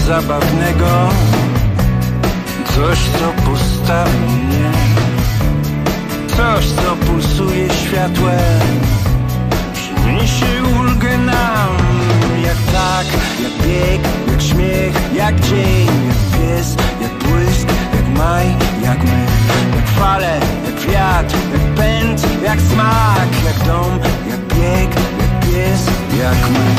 zabawnego, coś co postawi mnie, coś co pulsuje światłem, przyniesie ulgę nam. Jak tak, jak bieg, jak śmiech, jak dzień, jak pies, jak błysk, jak maj, jak my, jak fale, jak wiatr, jak pęd, jak smak, jak dom, jak bieg, jak pies, jak my.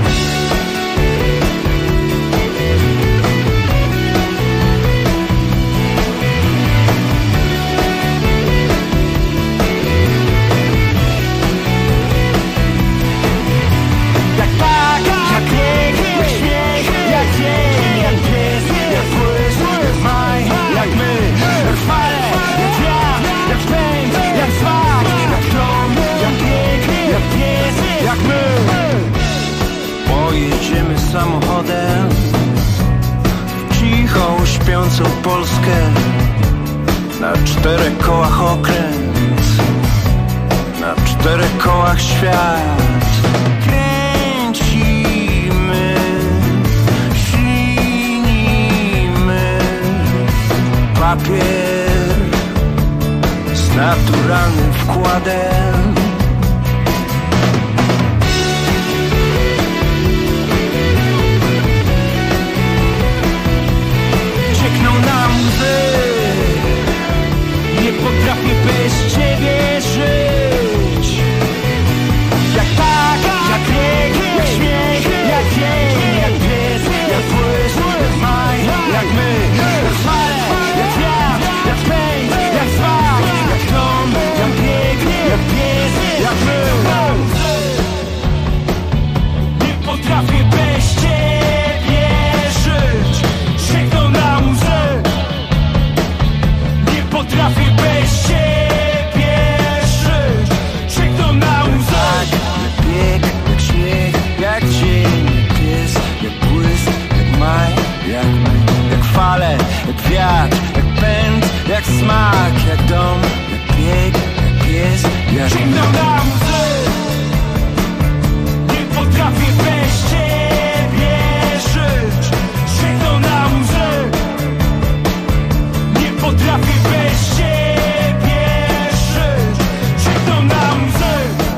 Samochodem w cichą, śpiącą Polskę, na 4 kołach okręt, na 4 kołach świat. Kręcimy, ślinimy papier z naturalnym wkładem. Nie potrafię bez ciebie żyć. Jak tak, jak bieg, jak śmiech, jak dzień, jak pies, jak błysk, jak maj, jak my, jak fale, jak wiatr, jak pęd, jak smak, jak dom, jak bieg, jak pies, jak my. Nie potrafię bez ciebie żyć. Sięgnął na łzę. Nie potrafię bez ciebie żyć. Sięgnął na łzę. Tak, jak bieg, jak śmiech, jak dzień, jak pies, jak błysk, jak maj, jak my, jak fale, jak wiatr, jak pęd, jak smak, jak dom, jak bieg, jak pies, jak sięgnął na łzę. Nie potrafię bez ciebie żyć. Sięgnął na łzę. Nie potrafię bez ciebie żyć. Sięgnął na łzę.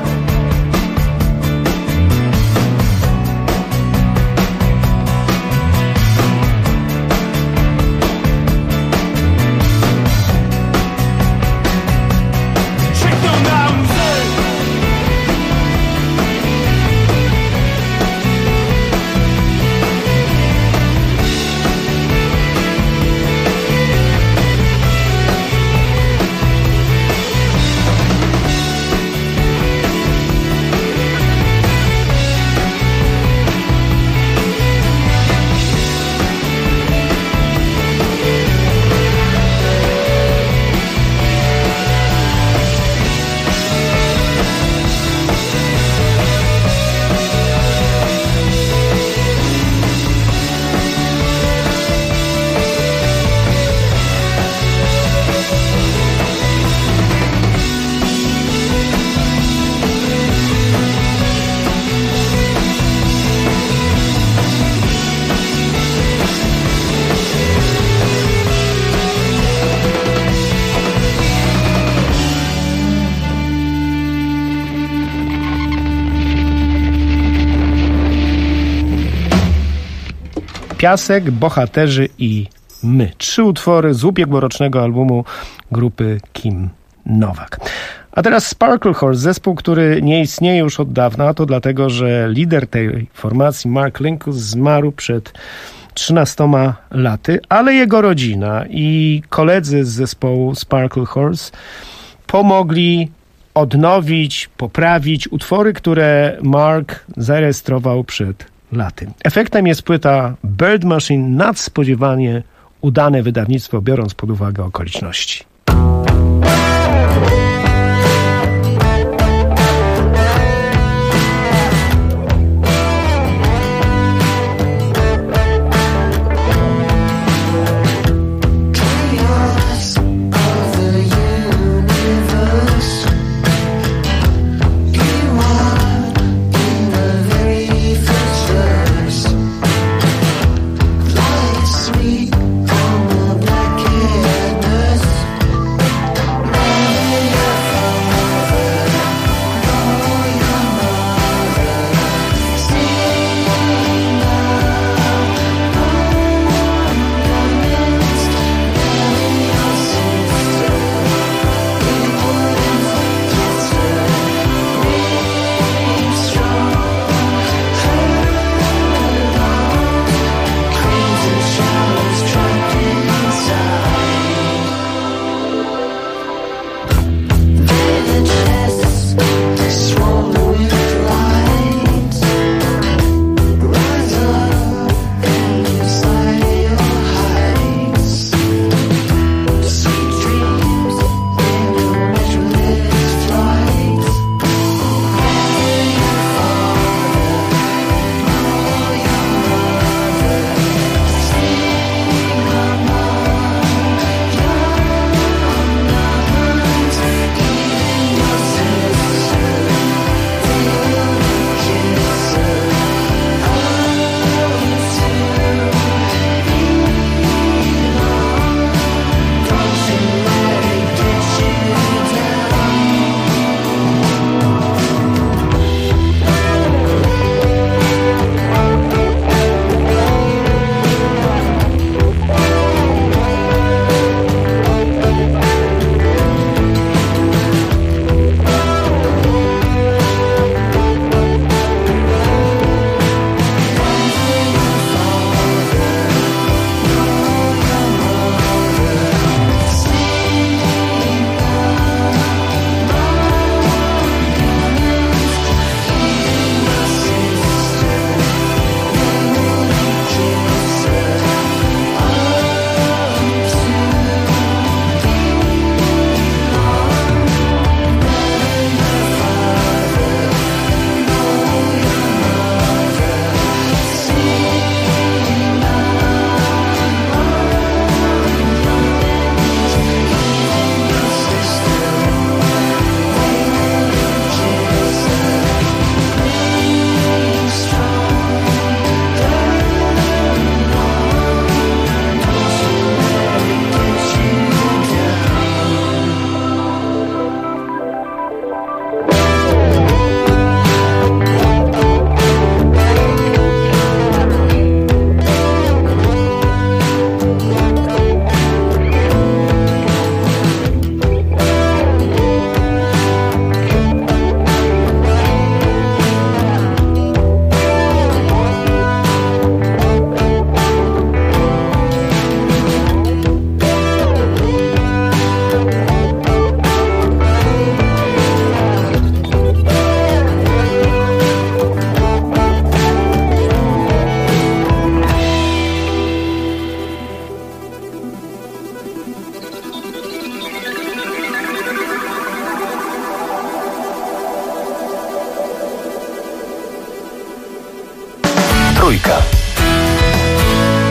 Sięgnął na łzę. Piasek, Bohaterzy i My. 3 utwory z ubiegłorocznego albumu grupy Kim Novak. A teraz Sparkle Horse, zespół, który nie istnieje już od dawna, to dlatego, że lider tej formacji, Mark Linkous, zmarł przed 13 laty, ale jego rodzina i koledzy z zespołu Sparkle Horse pomogli odnowić, poprawić utwory, które Mark zarejestrował przed laty. Efektem jest płyta Bird Machine, nadspodziewanie udane wydawnictwo, biorąc pod uwagę okoliczności. Light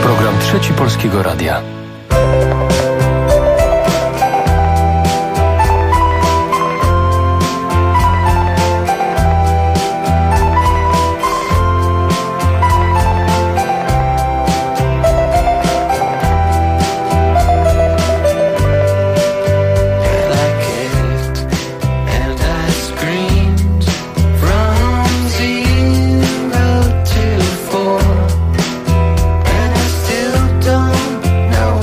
Program Trzeci Polskiego Radia. Know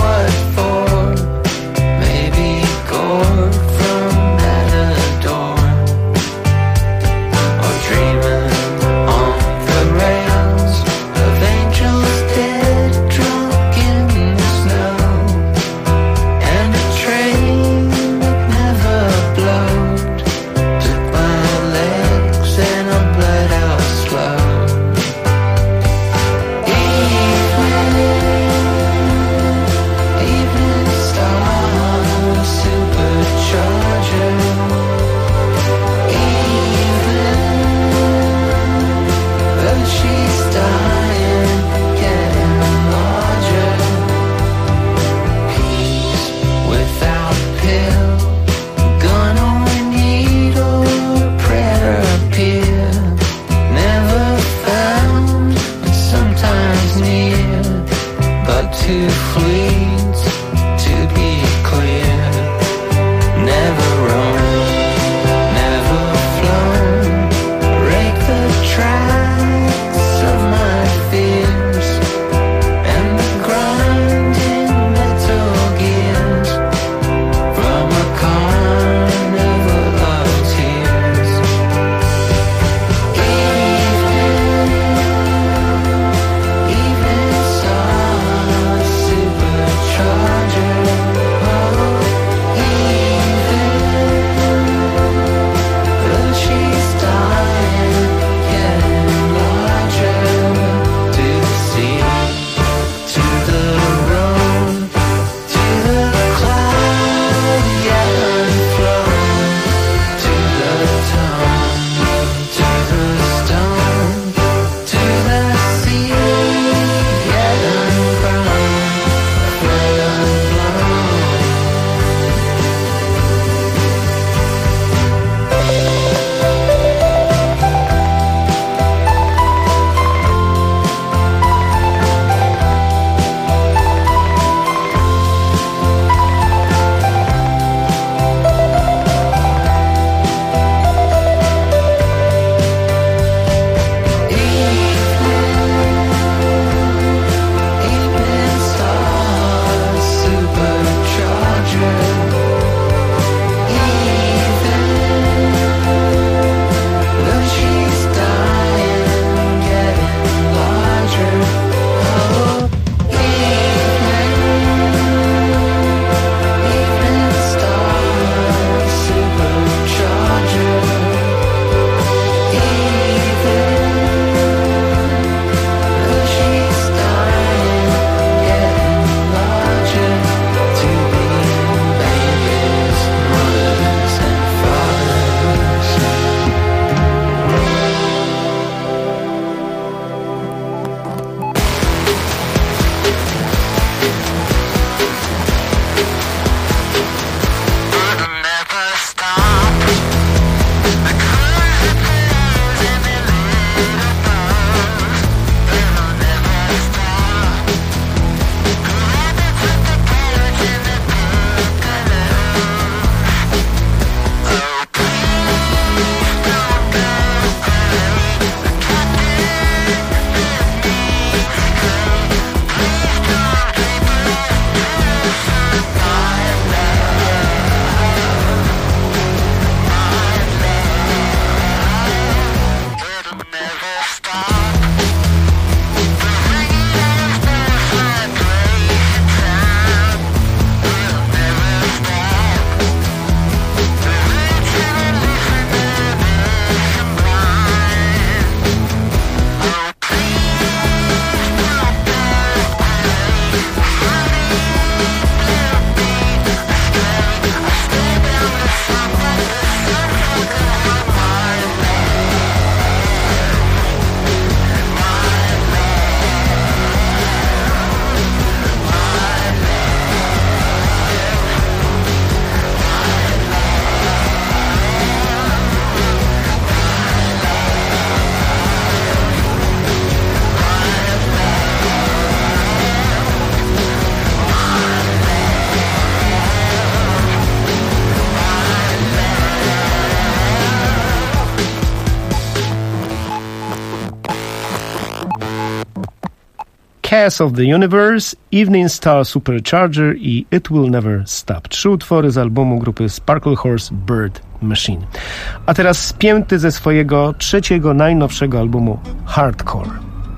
Chaos of the Universe, Evening Star Supercharger i It Will Never Stop. 3 utwory z albumu grupy Sparkle Horse Bird Machine. A teraz spięty ze swojego 3. najnowszego albumu Hardcore.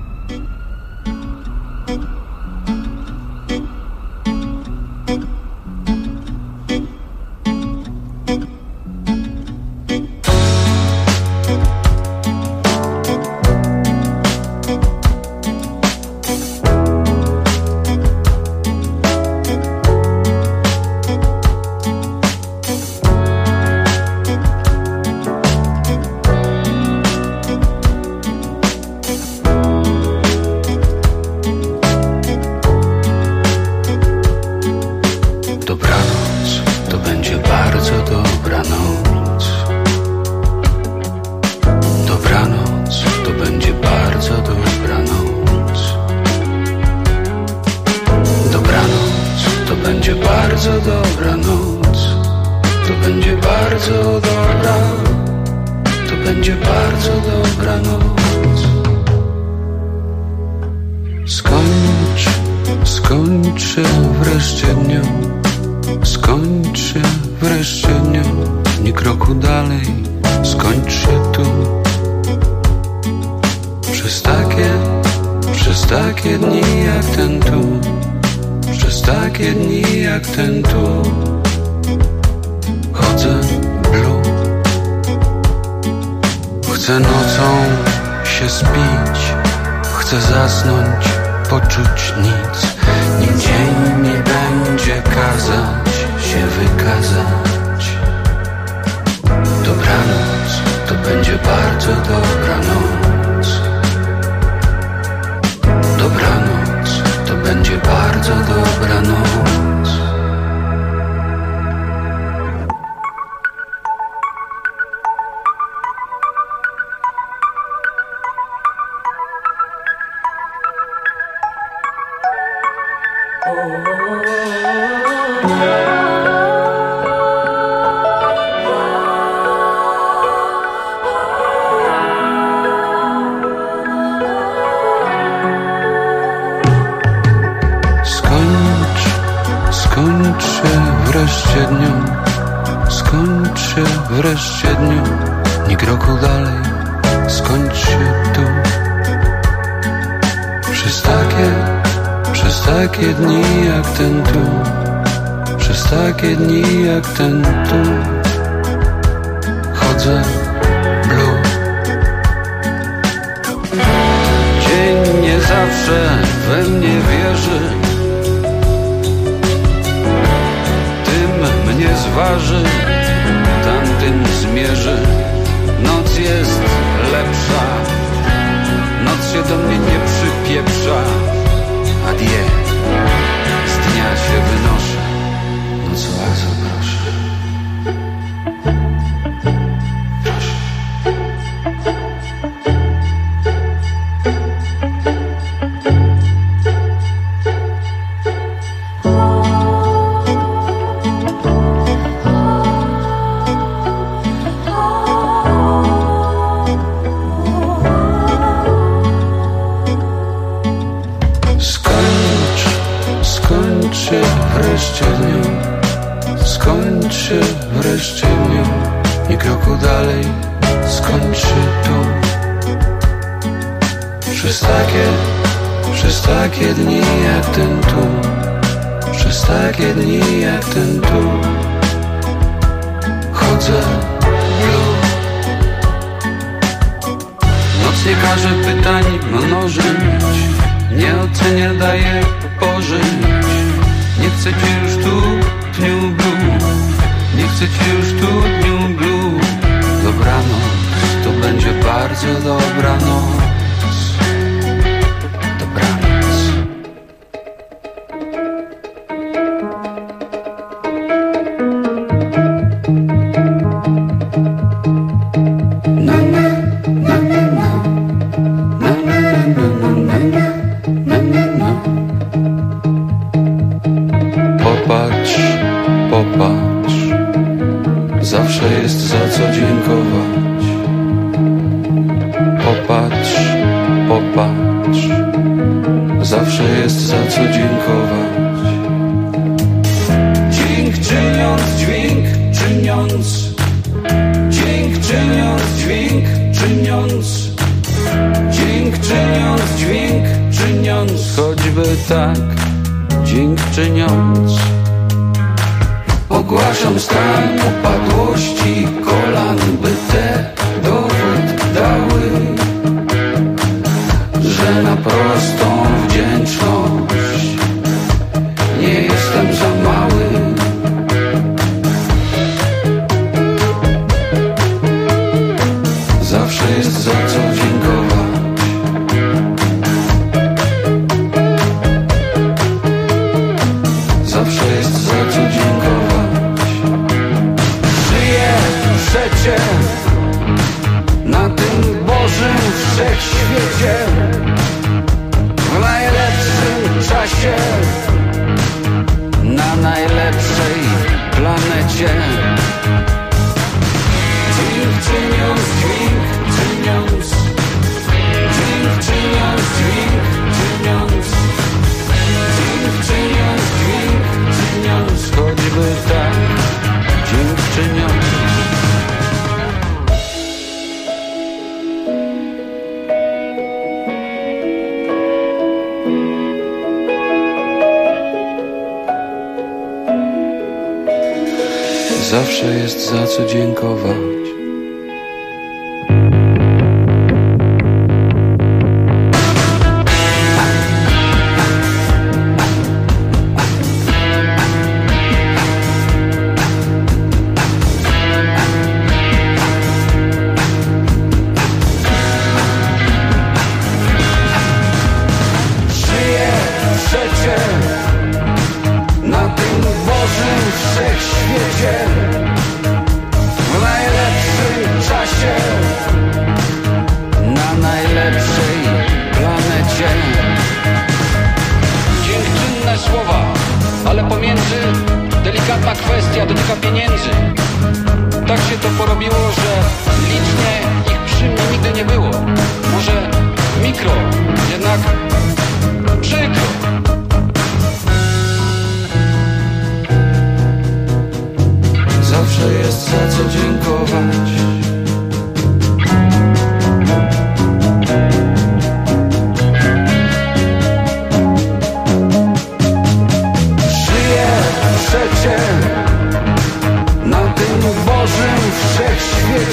Skończę wreszcie dniu, nie kroku dalej, skończę tu. Przez takie dni jak ten tu, przez takie dni jak ten tu, chodzę blue. Chcę nocą się spić, chcę zasnąć, poczuć nic. Nim dzień mi będzie kazać się wykazać. Dobranoc, to będzie bardzo dobra noc. Dobranoc, to będzie bardzo dobra noc. Skończę wreszcie dniu, nie kroku dalej, skończ się tu. Przez takie dni jak ten tu, przez takie dni jak ten tu, chodzę blue. Dzień nie zawsze we mnie wierzy, tym mnie zważy, tamtym zmierzy. Noc jest lepsza, noc się do mnie nie przypieprza. Adieu, z dnia się wynoszę, noc bardzo proszę. Skończę wreszcie dniu, nie kroku dalej, skończę tu. Przez takie dni jak ten tu, przez takie dni jak ten tu, chodzę blue. Noc nie każe pytań mnożyć, nie ocenia, daje pożyć. Nie chcę cię już tu, dniu blue. Nie chcę cię już tu, dniu blue. Dobranoc, to będzie bardzo dobra noc. Dobranoc. Na na na na na na na na na. Popatrz, zawsze jest za co dziękować. Popatrz, zawsze jest za co dziękować. Dziękczyniąc, dźwięk czyniąc, dziękczyniąc, dźwięk czyniąc, dziękczyniąc, dźwięk czyniąc, choćby tak dziękczyniąc. Ogłaszam stan upadłości kolan, by te dowód dały, że na prostą wdzięczność nie jestem za mały. Zawsze jest za co dziękować. Zawsze jest za co dziękować. Żyję przecie na tym Bożym wszechświecie, w najlepszym czasie, na najlepszej planecie. Dźwięk czyniąc, dźwięk czyniąc, dźwięk czyniąc, dźwięk czyniąc, dźwięk czyniąc, dźwięk czyniąc, choćby tak dźwięk czyniąc. Zawsze jest za co dziękować. Żyję przecie na tym Bożym wszechświecie, w najlepszym czasie, na najlepszej planecie. Dziękczynne słowa, ale pomiędzy delikatna kwestia dotyka pieniędzy. Tak się to porobiło, że licznie ich przy mnie nigdy nie było. Może mikro, jednak przykro. Zawsze jest za co dziękować. Żyję przecie na tym Bożym wszechświecie,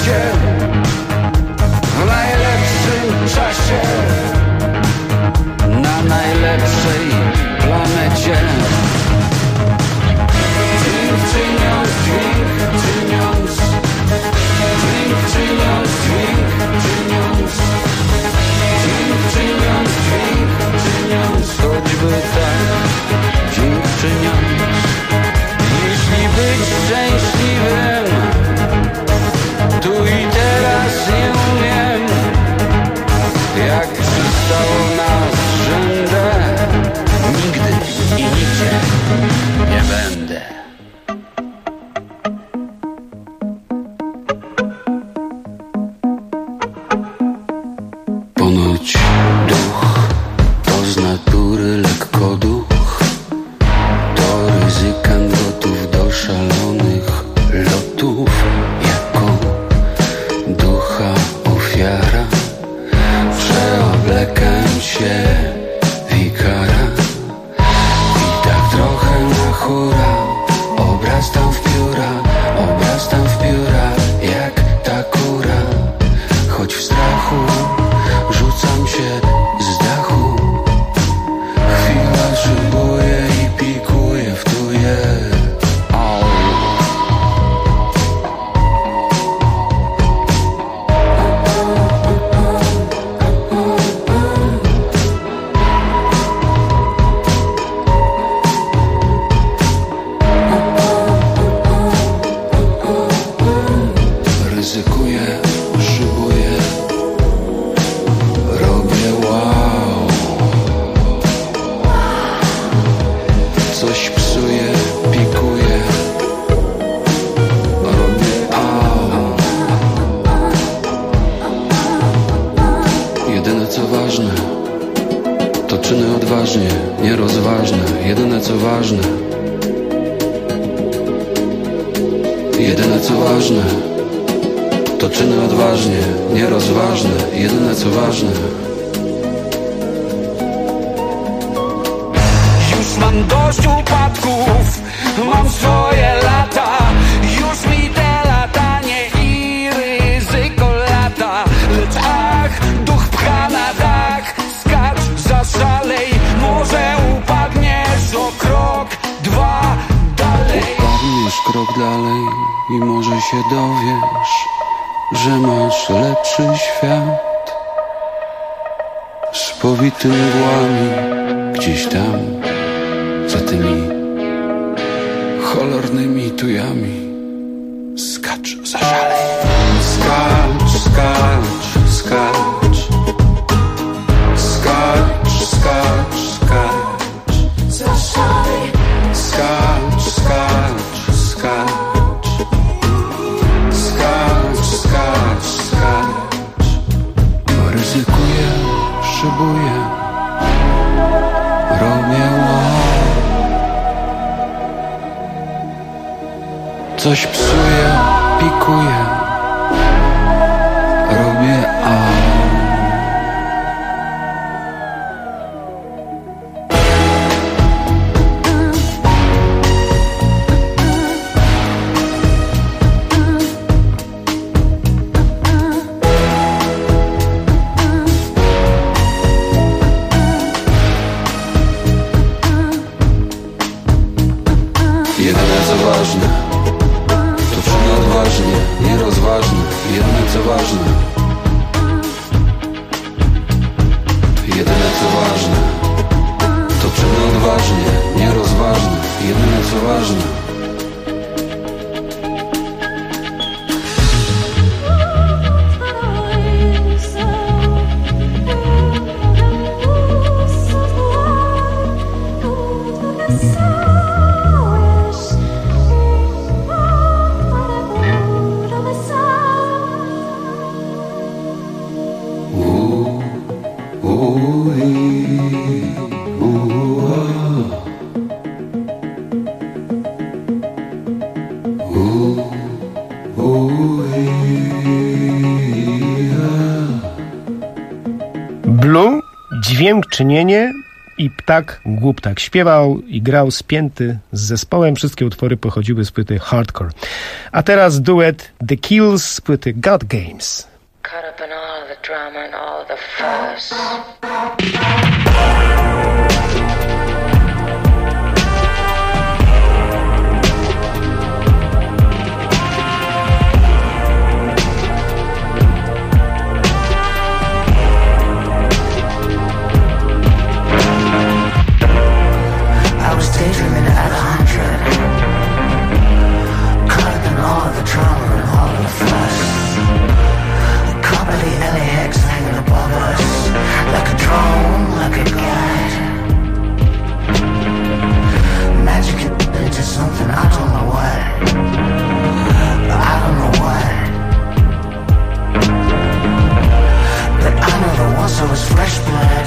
czyny odważnie, nierozważne. Jedyne co ważne, jedyne co ważne, to czyny odważnie, nierozważne. Jedyne co ważne. Już mam dość upadków, mam swoje lata. Już mi te latanie i ryzyko lata. Lecz ach, duch pcha na dach. Skacz, zaszalej, może upadniesz o krok, dwa dalej. Upadniesz krok dalej i może się dowiesz, że masz lepszy świat. Spowity mgłami gdzieś tam, za tymi cholernymi tujami. Skacz, zaszalej. Skacz, skacz, skacz. Skacz, skacz, skacz. Zaszalej. Skacz, skacz, skacz. Skacz, skacz, skacz. Ryzykuję, szybuję, robię coś psuję, pikuję, robię jedyne co ważne, to czyny odważnie, nierozważne. Jedyne co ważne, jedyne co ważne, to czyny odważnie, nierozważne. Jedyne co ważne. Blue, dźwięk, czynienie i ptak, głuptak. Śpiewał i grał spięty z zespołem. Wszystkie utwory pochodziły z płyty Hardcore. A teraz duet The Kills z płyty God Games. Caught up in all the drama and all the fuss. I was daydreaming at 100. Caught up in all the drama and all the fuss. Caught by the LAX hanging above us, like a drone, like a guide. Magic into something, I don't know what. I don't know what. But I know that once I was fresh blood.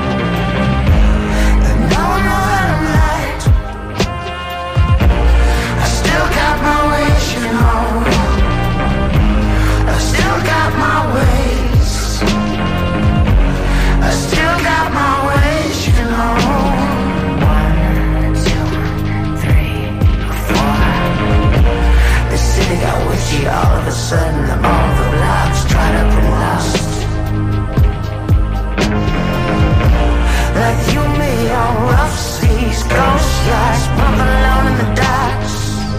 And now I know that I'm light. I still got my ways, you know. I still got my ways. I still got my ways, you know. 1, 2, 3, 4. The city got witchy all of a sudden. All the blocks dried up and lost. Like you and me on rough seas, ghost yachts, bumping along in the docks.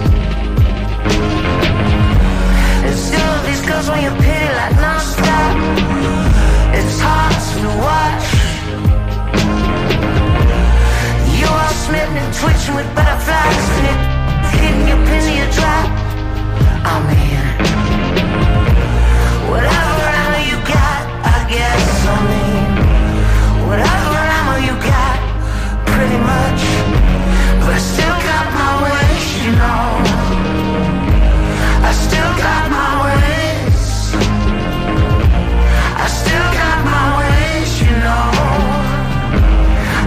And still these girls when you pity like non-stop. It's hard to watch. You all smitten and twitching with butterflies, and it hitting your pin to your drop. I'm here. Whatever ammo you got, I guess. I mean, whatever ammo you got, pretty much. But I still got my ways, you know. I still got my ways. I still got my ways, you know.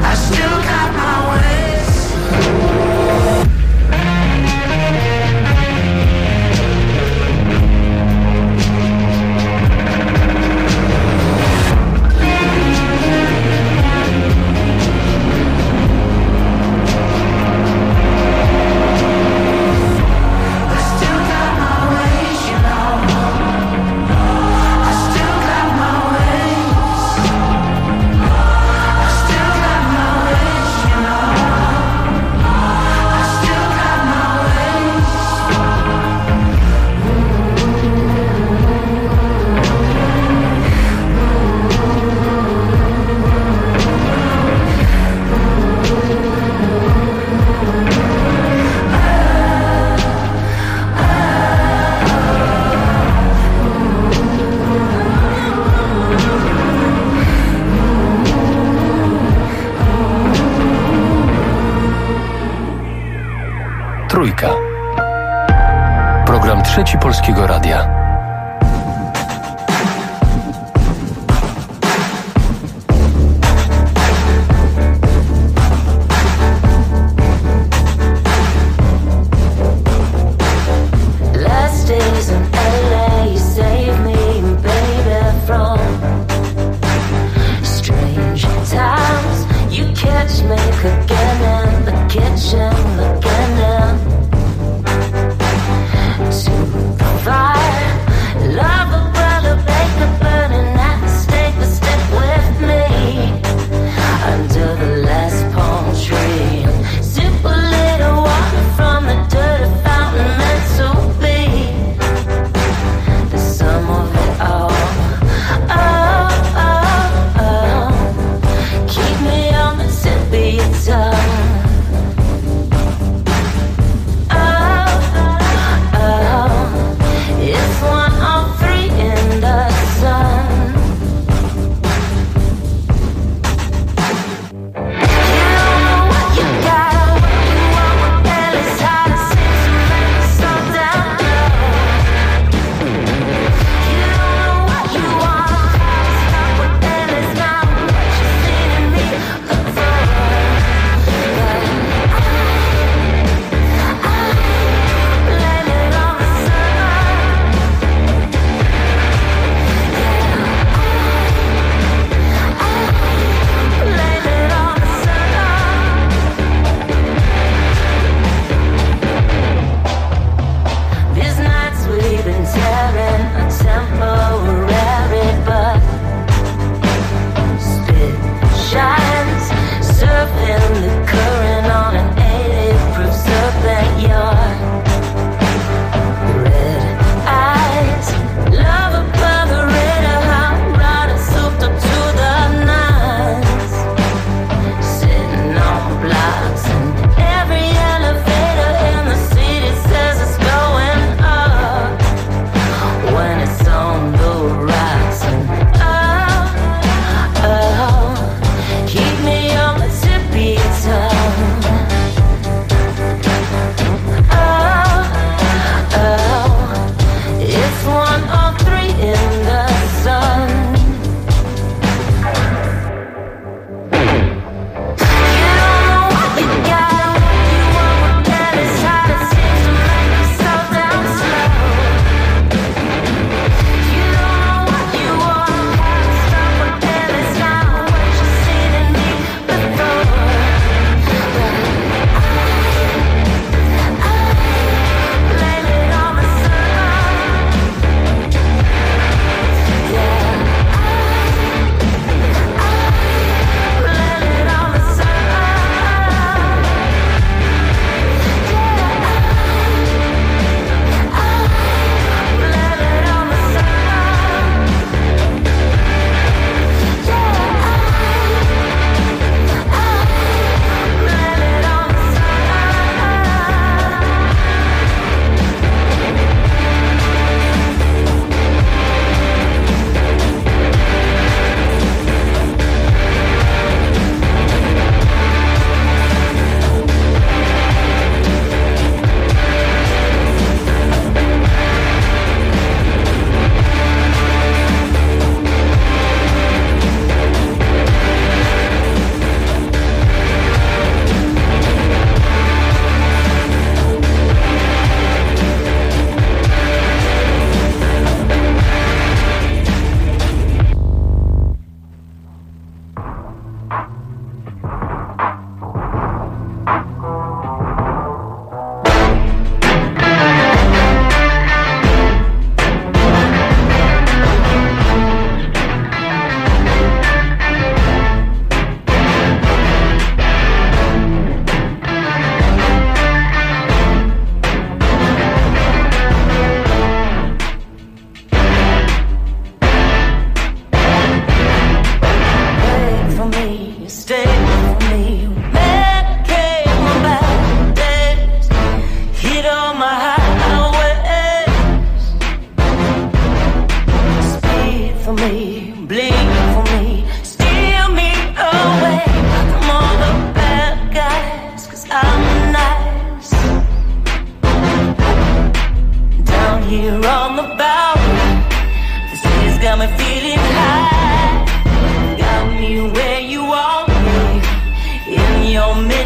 Trójka. Program Trzeci Polskiego Radia.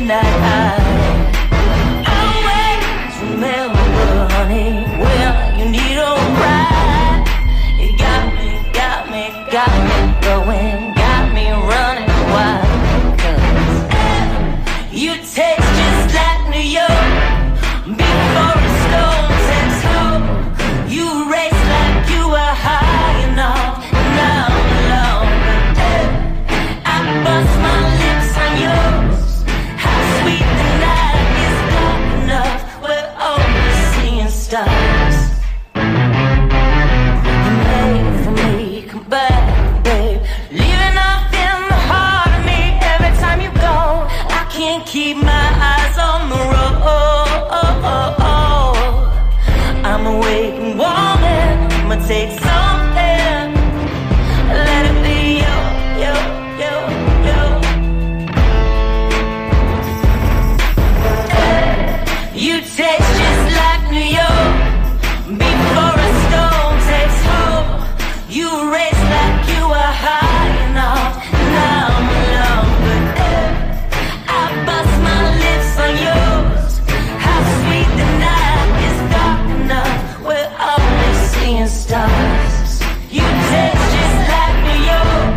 night. Always remember, honey, when you need a ride. You got me going, got me running wild. 'Cause you taste just like New York before a storm takes hold. You race like you were high enough, now I'm alone. I bust my lips on yours. How sweet the night is dark enough. We're only seeing stars. You made for me, come back, babe. Leaving off in the heart of me. Every time you go, I can't keep my eyes on the road. I'm awake and warming. I'ma take something. Let it be yo. You taste just like New York before a storm takes hold. You race like you were high enough. Now I'm alone, but I bust my lips on yours. How sweet the night is dark enough. We're only seeing stars. You taste just like New York.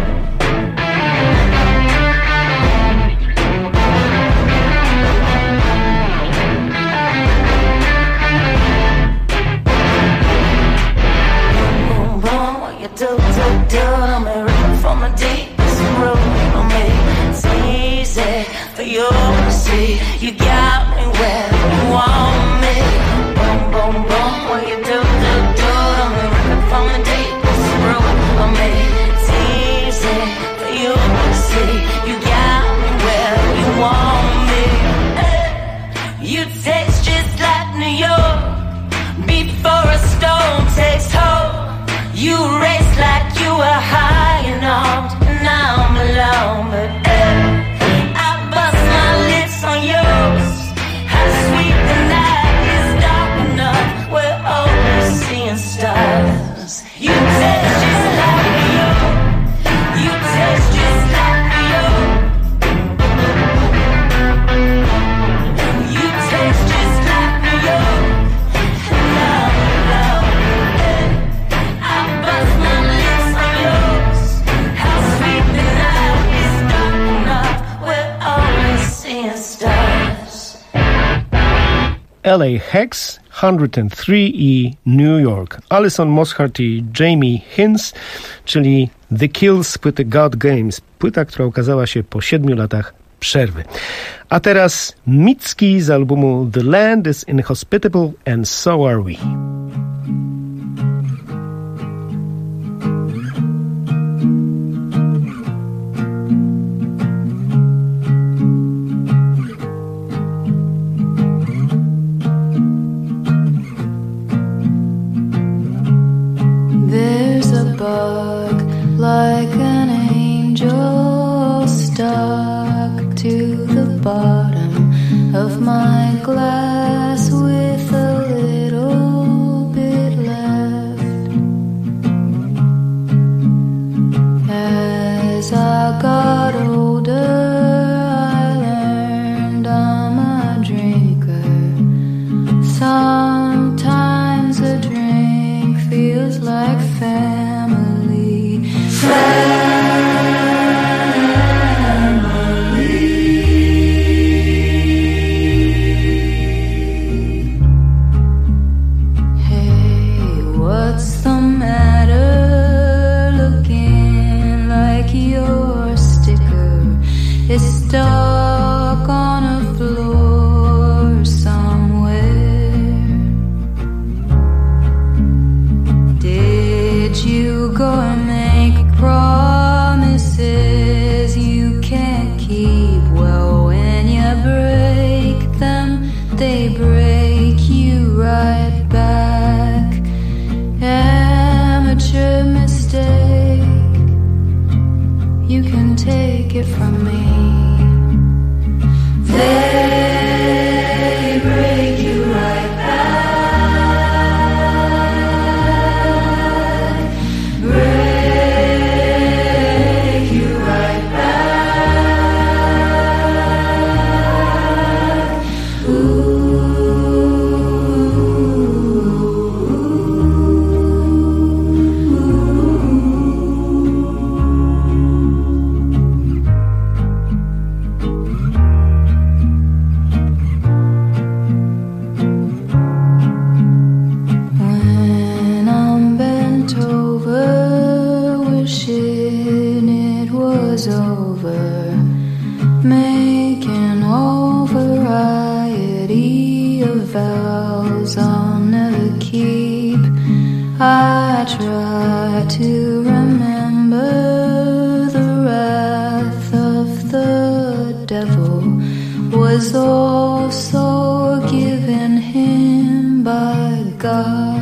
Do me right from the deepest room of me. It's easy for you to see. You got me where you want me. Boom, boom, boom. What you do me right from the deepest room of me. It's easy for you to see. You got me where you want me. You taste just like New York before a storm takes hold. You race like you were high enough. Now I'm alone, but I bust my lips on yours. How sweet the night is dark enough. We're only seeing stars. You taste just like New York. You taste just like New York. You taste just like New York. Now I'm alone. I bust my lips on yours. How sweet the night is dark enough. We're only seeing stars. LA Hex, 103 i New York. Alison Mosshart i Jamie Hinz, czyli The Kills, płyty God Games. Płyta, która ukazała się po 7 latach przerwy. A teraz Mitski z albumu The Land is Inhospitable and So Are We. There's a bug like an angel stuck to the bottom of my glass with a little bit left. As I got older, I learned I'm a drinker. Sometimes a drink feels like family. Hey, what's the matter? Looking like your sticker is stuck on a floor somewhere. Did you go and make promises you can't keep? Well, when you break them, they break you right back. Amateur mistake, you can take it from me. They break you right back. Break you right back. vows I'll never keep. I try to remember the wrath of the devil was also given him by God.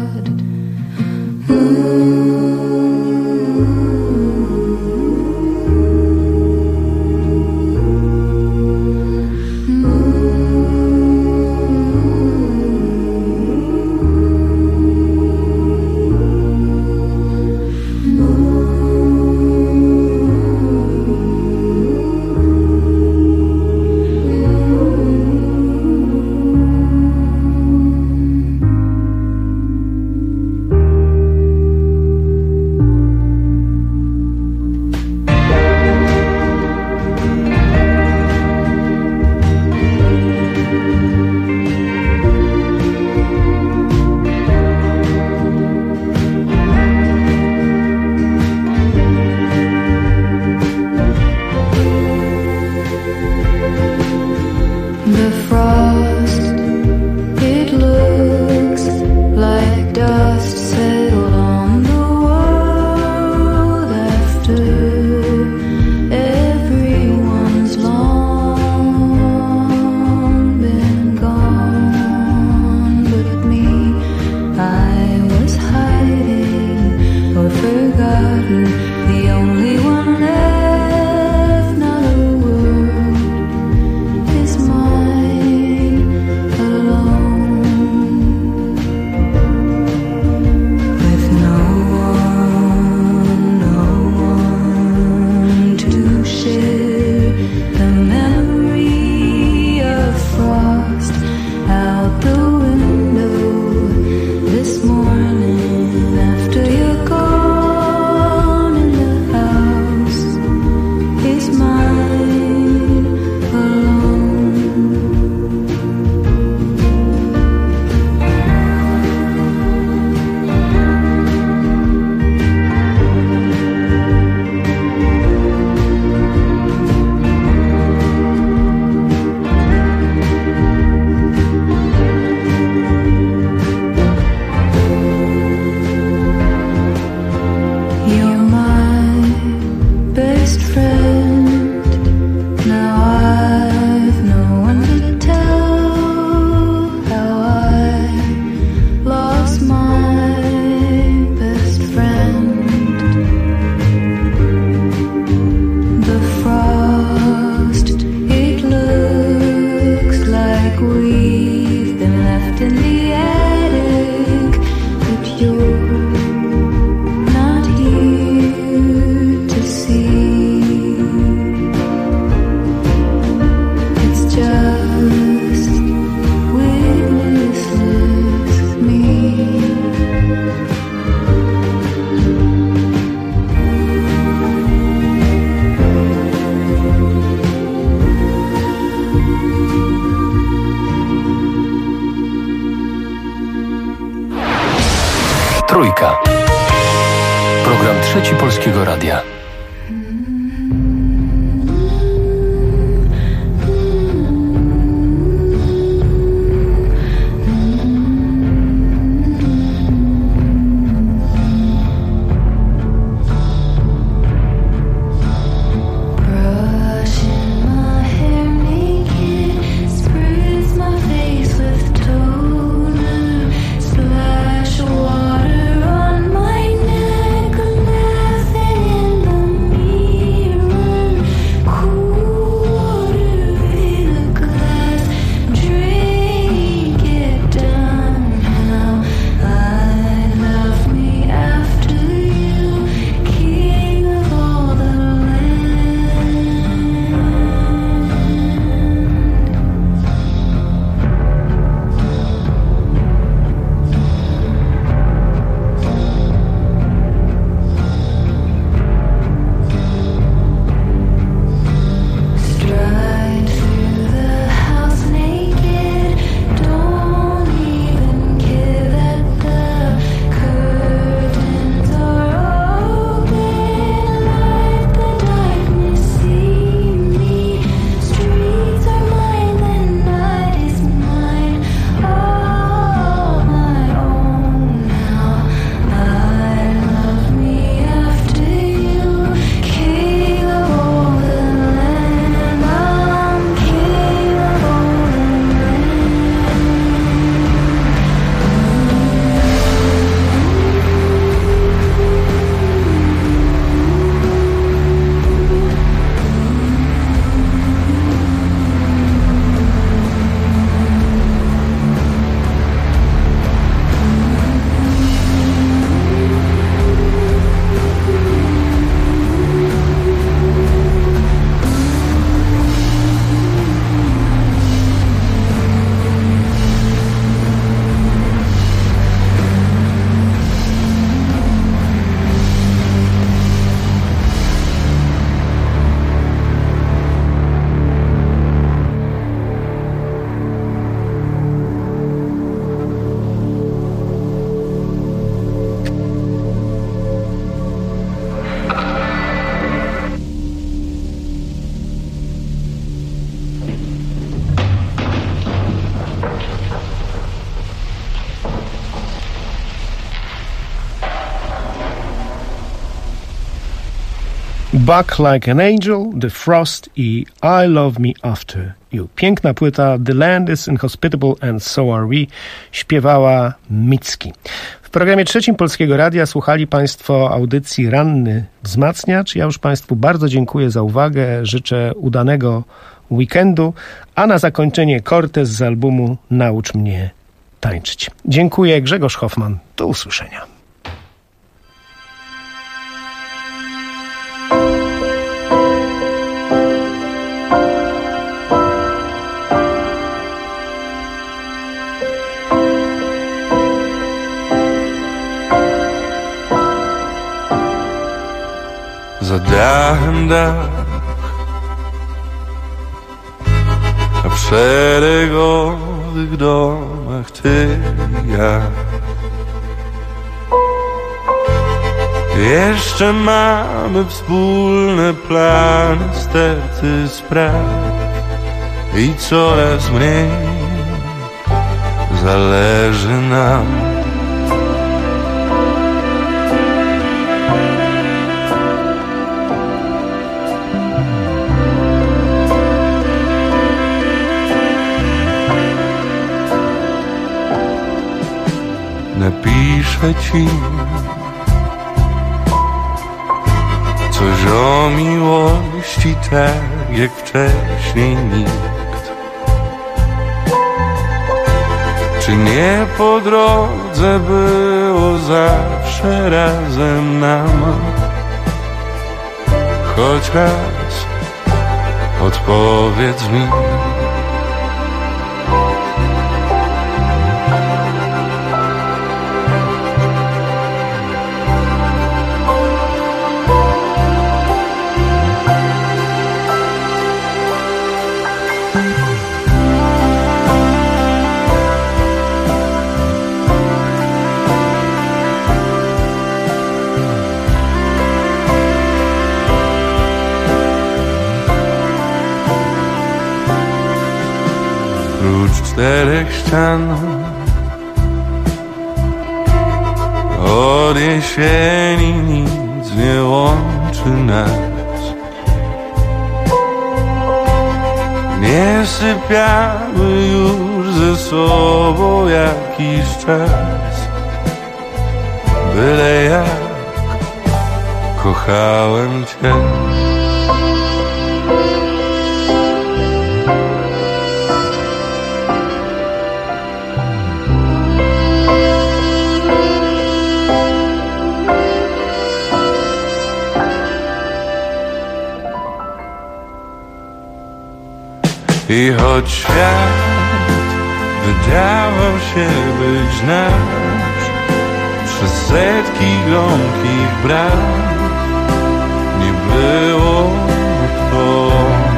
Trójka. Program Trzeci Polskiego Radia. Water on my neck, laughing in the Buck Like an Angel, The Frost i I Love Me After You. Piękna płyta The Land is Inhospitable and So Are We śpiewała Micki. W programie trzecim Polskiego Radia słuchali Państwo audycji Ranny Wzmacniacz. Ja już Państwu bardzo dziękuję za uwagę. Życzę udanego weekendu, a na zakończenie Cortez z albumu Naucz mnie tańczyć. Dziękuję, Grzegorz Hoffman. Do usłyszenia. Za dachem dach, a w szeregowych domach ty i ja. Jeszcze mamy wspólne plany, sterty spraw i coraz mniej zależy nam. Napiszę ci coś o miłości, tak jak wcześniej nikt. Czy nie po drodze było zawsze razem nam? Choć raz odpowiedz mi. Czterech ścian od jesieni nic nie łączy nas. Nie sypiamy już ze sobą jakiś czas. Byle jak kochałem cię. I choć świat wydawał się być nasz, przez setki gromkich bram nie było to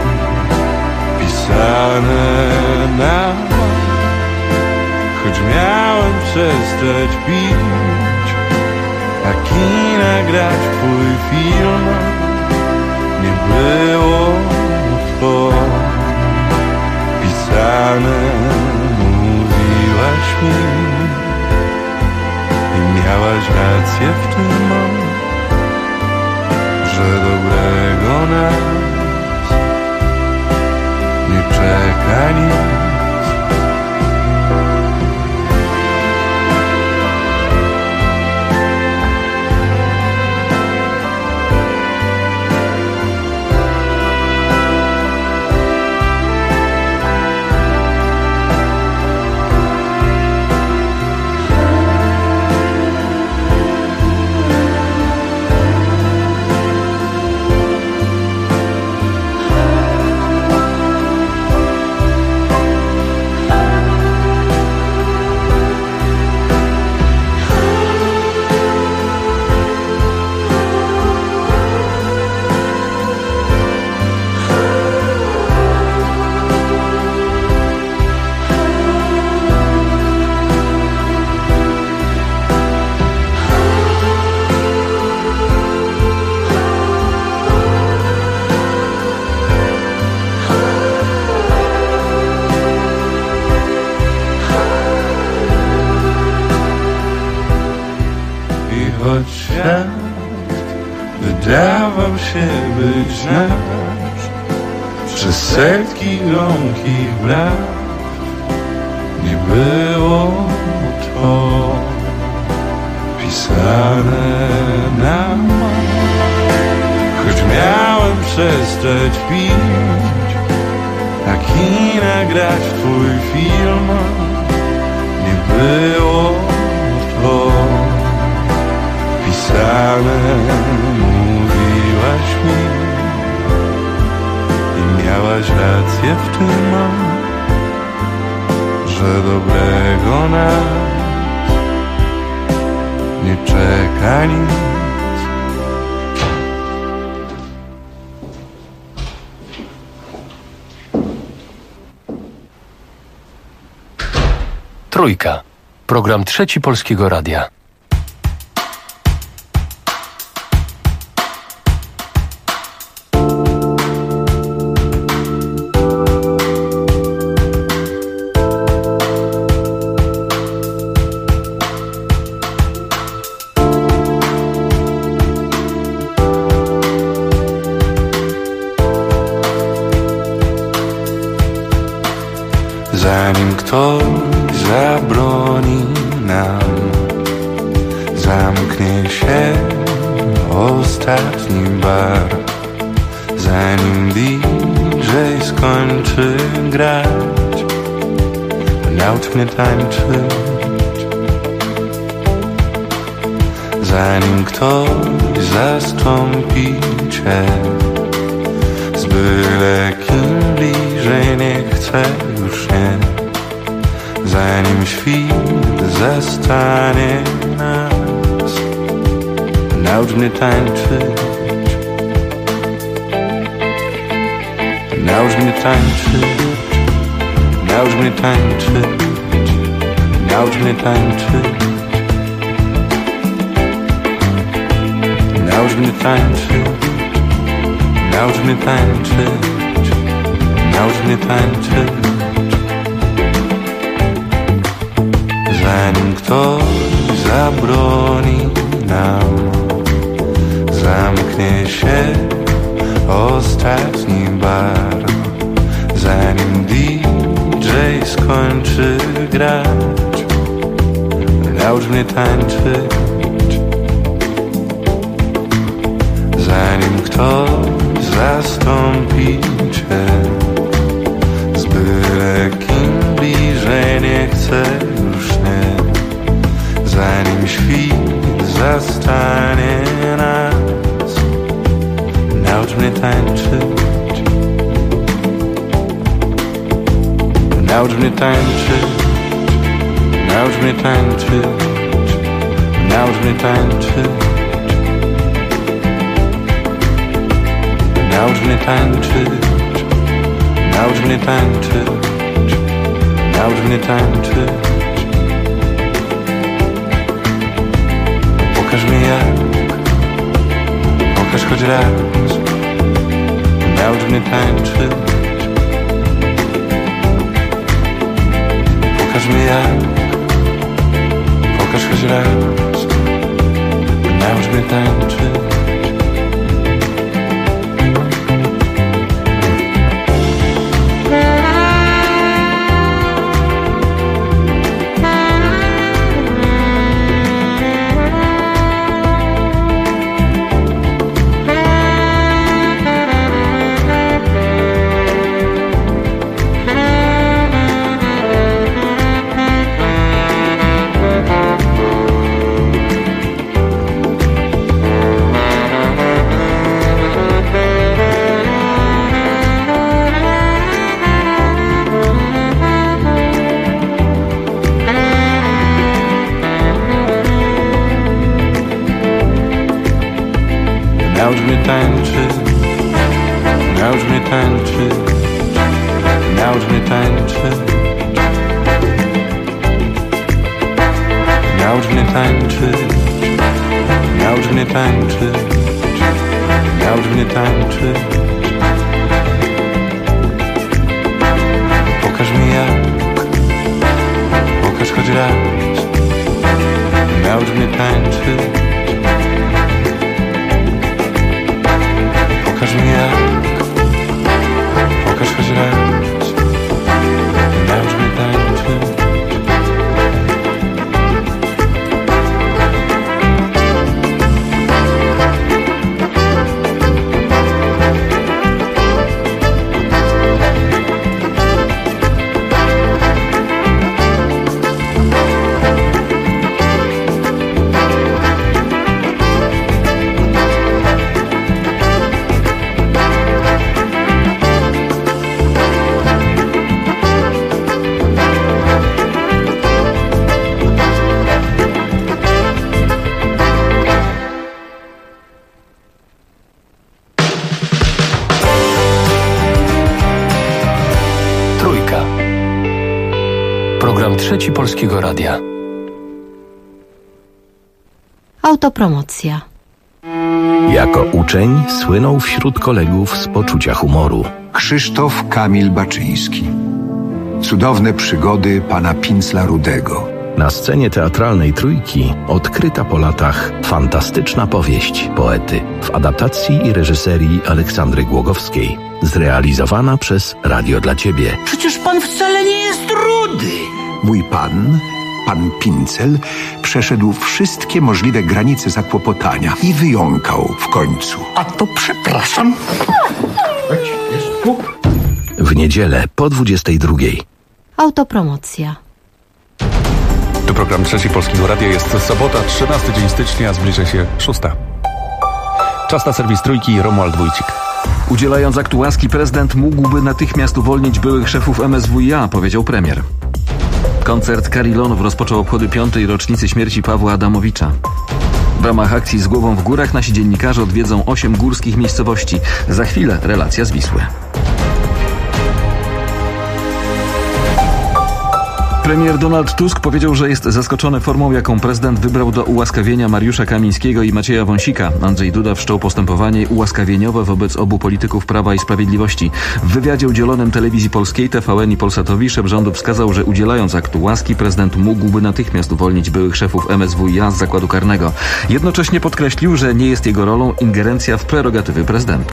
pisane nam. Choć miałem przestać pić, a kina grać twój film, nie było to pisane. Mówiłaś mi i miałaś rację w tym, że dobrego nas nie czeka nic. Choć świat wydawał się być nasz przez setki gromkich braw. Nie było to pisane nam, choć miałem przestać pić, a kina grać w twój film. Nie było to pisane, mówiłaś mi i miałaś rację w tym, że dobrego nas nie czeka nic. Trójka. Program Trzeci Polskiego Radia. Zanim ktoś zabroni nam, zamknie się ostatni bar. Zanim DJ skończy grać, naucz mnie tańczyć. Zanim ktoś zastąpi cię z byle kim bliżej nie chce już nie. Zanim świt zastanie nas, naucz mnie tańczyć. Naucz mnie tańczyć. Naucz mnie tańczyć. Naucz mnie tańczyć. Naucz mnie tańczyć. Naucz mnie tańczyć. Naucz mnie tańczyć. Zanim ktoś zabroni nam, zamknie się ostatni bar. Zanim DJ skończy grać, naucz mnie tańczyć. Zanim ktoś zastąpi cię z byle kim bliżej nie chce już nie. Zanim świt zastanie nas, naucz mnie tańczyć. Naucz mnie tańczyć. Naucz mnie tańczyć. Naucz mnie tańczyć. Naucz mnie tańczyć. Naucz mnie tańczyć. Naucz mnie tańczyć. Pokaż mi jak. Pokaż choć raz. Naucz mnie tańczyć. Pokaż mi jak. Pokaż choć raz. Naucz mnie tańczyć. Naucz mnie tańczyć. Naucz mnie tańczyć. Naucz mnie tańczyć. Naucz mnie tańczyć. Naucz mnie tańczyć. Naucz mnie tańczyć. Pokaż mi jak. Pokaż choć raz. Naucz mnie tańczyć. Jedynka. Program Trzeci Polskiego Radia. Autopromocja. Jako uczeń słynął wśród kolegów z poczucia humoru. Krzysztof Kamil Baczyński. Cudowne przygody pana Pincla Rudego. Na scenie teatralnej Trójki odkryta po latach fantastyczna powieść poety w adaptacji i reżyserii Aleksandry Głogowskiej, zrealizowana przez Radio dla Ciebie. Przecież pan wcale nie jest rudy. Mój pan Pincel, przeszedł wszystkie możliwe granice zakłopotania i wyjąkał w końcu. A to przepraszam. W niedzielę po 22:00. Autopromocja. To program Trzeci Polskiego Radia. Jest sobota, 13 dzień stycznia, zbliża się 6. Czas na serwis Trójki, Romuald Wójcik. Udzielając aktu łaski, prezydent mógłby natychmiast uwolnić byłych szefów MSWiA, powiedział premier. Koncert Carillonów rozpoczął obchody 5. rocznicy śmierci Pawła Adamowicza. W ramach akcji Z głową w górach nasi dziennikarze odwiedzą 8 górskich miejscowości. Za chwilę relacja z Wisły. Premier Donald Tusk powiedział, że jest zaskoczony formą, jaką prezydent wybrał do ułaskawienia Mariusza Kamińskiego i Macieja Wąsika. Andrzej Duda wszczął postępowanie ułaskawieniowe wobec obu polityków Prawa i Sprawiedliwości. W wywiadzie udzielonym Telewizji Polskiej, TVN i Polsatowi szef rządu wskazał, że udzielając aktu łaski, prezydent mógłby natychmiast uwolnić byłych szefów MSWiA z zakładu karnego. Jednocześnie podkreślił, że nie jest jego rolą ingerencja w prerogatywy prezydenta.